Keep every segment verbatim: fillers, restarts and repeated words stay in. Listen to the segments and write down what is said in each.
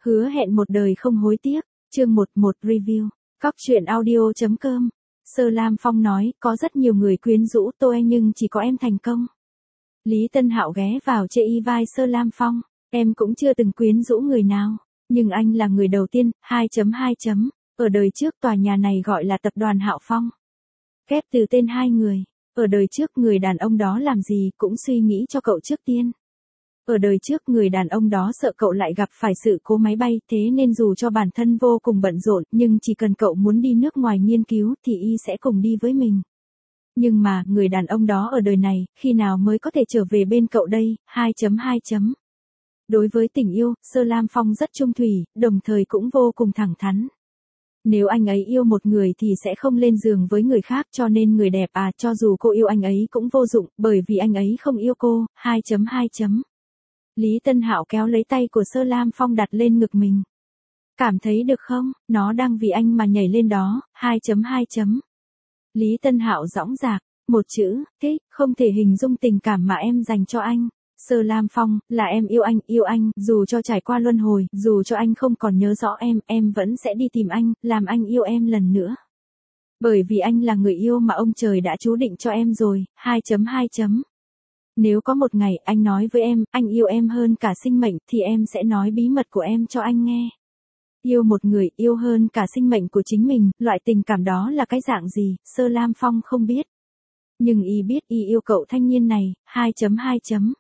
Hứa hẹn một đời không hối tiếc. Chương một một Review. Cóc truyện audio chấm com. Sơ Lam Phong nói, có rất nhiều người quyến rũ tôi nhưng chỉ có em thành công. Lý Tân Hạo ghé vào chê y vai Sơ Lam Phong. Em cũng chưa từng quyến rũ người nào. Nhưng anh là người đầu tiên. hai chấm hai chấm. Ở đời trước tòa nhà này gọi là tập đoàn Hạo Phong. Ghép từ tên hai người. Ở đời trước người đàn ông đó làm gì cũng suy nghĩ cho cậu trước tiên. Ở đời trước người đàn ông đó sợ cậu lại gặp phải sự cố máy bay, thế nên dù cho bản thân vô cùng bận rộn, nhưng chỉ cần cậu muốn đi nước ngoài nghiên cứu thì y sẽ cùng đi với mình. Nhưng mà, người đàn ông đó ở đời này, khi nào mới có thể trở về bên cậu đây? hai chấm hai chấm. Đối với tình yêu, Sơ Lam Phong rất trung thủy, đồng thời cũng vô cùng thẳng thắn. Nếu anh ấy yêu một người thì sẽ không lên giường với người khác, cho nên người đẹp à, cho dù cô yêu anh ấy cũng vô dụng, bởi vì anh ấy không yêu cô. hai chấm hai chấm. Lý Tân Hạo kéo lấy tay của Sơ Lam Phong đặt lên ngực mình. Cảm thấy được không, nó đang vì anh mà nhảy lên đó. hai chấm hai chấm. Lý Tân Hạo dõng dạc, một chữ, thích, không thể hình dung tình cảm mà em dành cho anh. Sơ Lam Phong, là em yêu anh, yêu anh, dù cho trải qua luân hồi, dù cho anh không còn nhớ rõ em, em vẫn sẽ đi tìm anh, làm anh yêu em lần nữa. Bởi vì anh là người yêu mà ông trời đã chú định cho em rồi. hai chấm hai chấm. Nếu có một ngày anh nói với em, anh yêu em hơn cả sinh mệnh, thì em sẽ nói bí mật của em cho anh nghe. Yêu một người, yêu hơn cả sinh mệnh của chính mình, loại tình cảm đó là cái dạng gì, Sơ Lam Phong không biết. Nhưng y biết y yêu cậu thanh niên này. hai chấm hai chấm.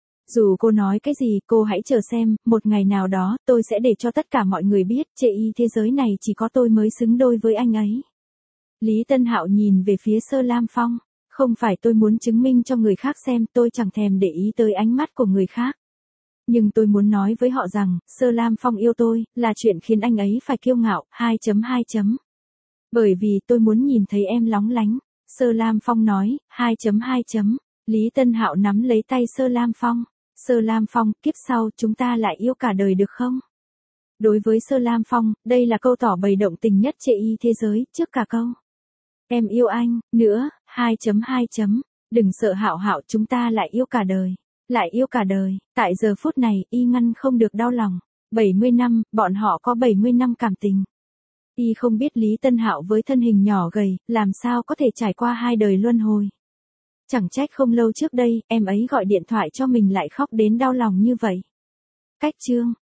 Dù cô nói cái gì, cô hãy chờ xem, một ngày nào đó, tôi sẽ để cho tất cả mọi người biết, chê y thế giới này chỉ có tôi mới xứng đôi với anh ấy. Lý Tân Hạo nhìn về phía Sơ Lam Phong. Không phải tôi muốn chứng minh cho người khác xem, tôi chẳng thèm để ý tới ánh mắt của người khác. Nhưng tôi muốn nói với họ rằng, Sơ Lam Phong yêu tôi, là chuyện khiến anh ấy phải kiêu ngạo. hai chấm hai chấm. Bởi vì tôi muốn nhìn thấy em lóng lánh. Sơ Lam Phong nói. hai chấm hai chấm. Lý Tân Hạo nắm lấy tay Sơ Lam Phong. Sơ Lam Phong, kiếp sau chúng ta lại yêu cả đời được không? Đối với Sơ Lam Phong, đây là câu tỏ bày động tình nhất chê y thế giới, trước cả câu em yêu anh, nữa. hai chấm hai chấm. Đừng sợ Hạo Hạo, chúng ta lại yêu cả đời. Lại yêu cả đời. Tại giờ phút này, y ngăn không được đau lòng. bảy mươi năm, bọn họ có bảy mươi năm cảm tình. Y không biết Lý Tân Hạo với thân hình nhỏ gầy, làm sao có thể trải qua hai đời luân hồi. Chẳng trách không lâu trước đây, em ấy gọi điện thoại cho mình lại khóc đến đau lòng như vậy. Cách chương.